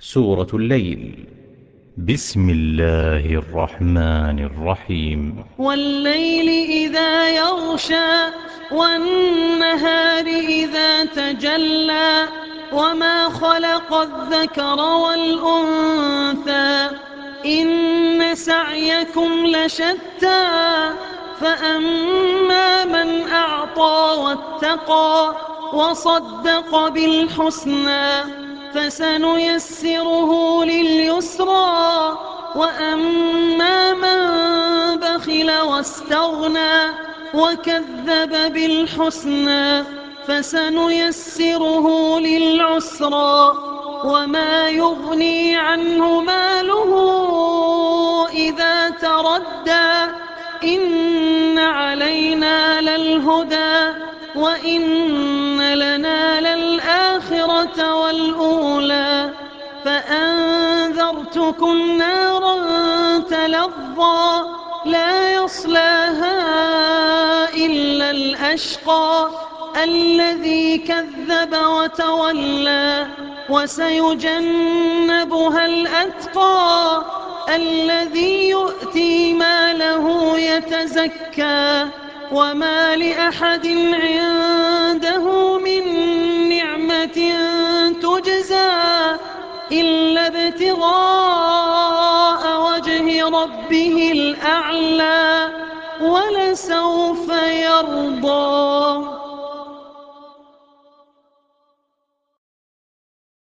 سورة الليل. بسم الله الرحمن الرحيم. والليل إذا يغشى والنهار إذا تجلى وما خلق الذكر والأنثى إن سعيكم لشتى فأما من أعطى واتقى وصدق بالحسنى فسنيسره لليسرى وأما من بخل واستغنى وكذب بالحسنى فسنيسره للعسرى وما يغني عنه ماله إذا تردى إن علينا للهدى وإن لنا للآخرة والأولى فأنذرتكم نارا تلظى لا يصلاها إلا الأشقى الذي كذب وتولى وسيجنبها الأتقى الذي يؤتي ماله يتزكى وما لأحد عنده من نعمة تجزى إلا ابتغاء وجه ربه الأعلى ولسوف يرضى.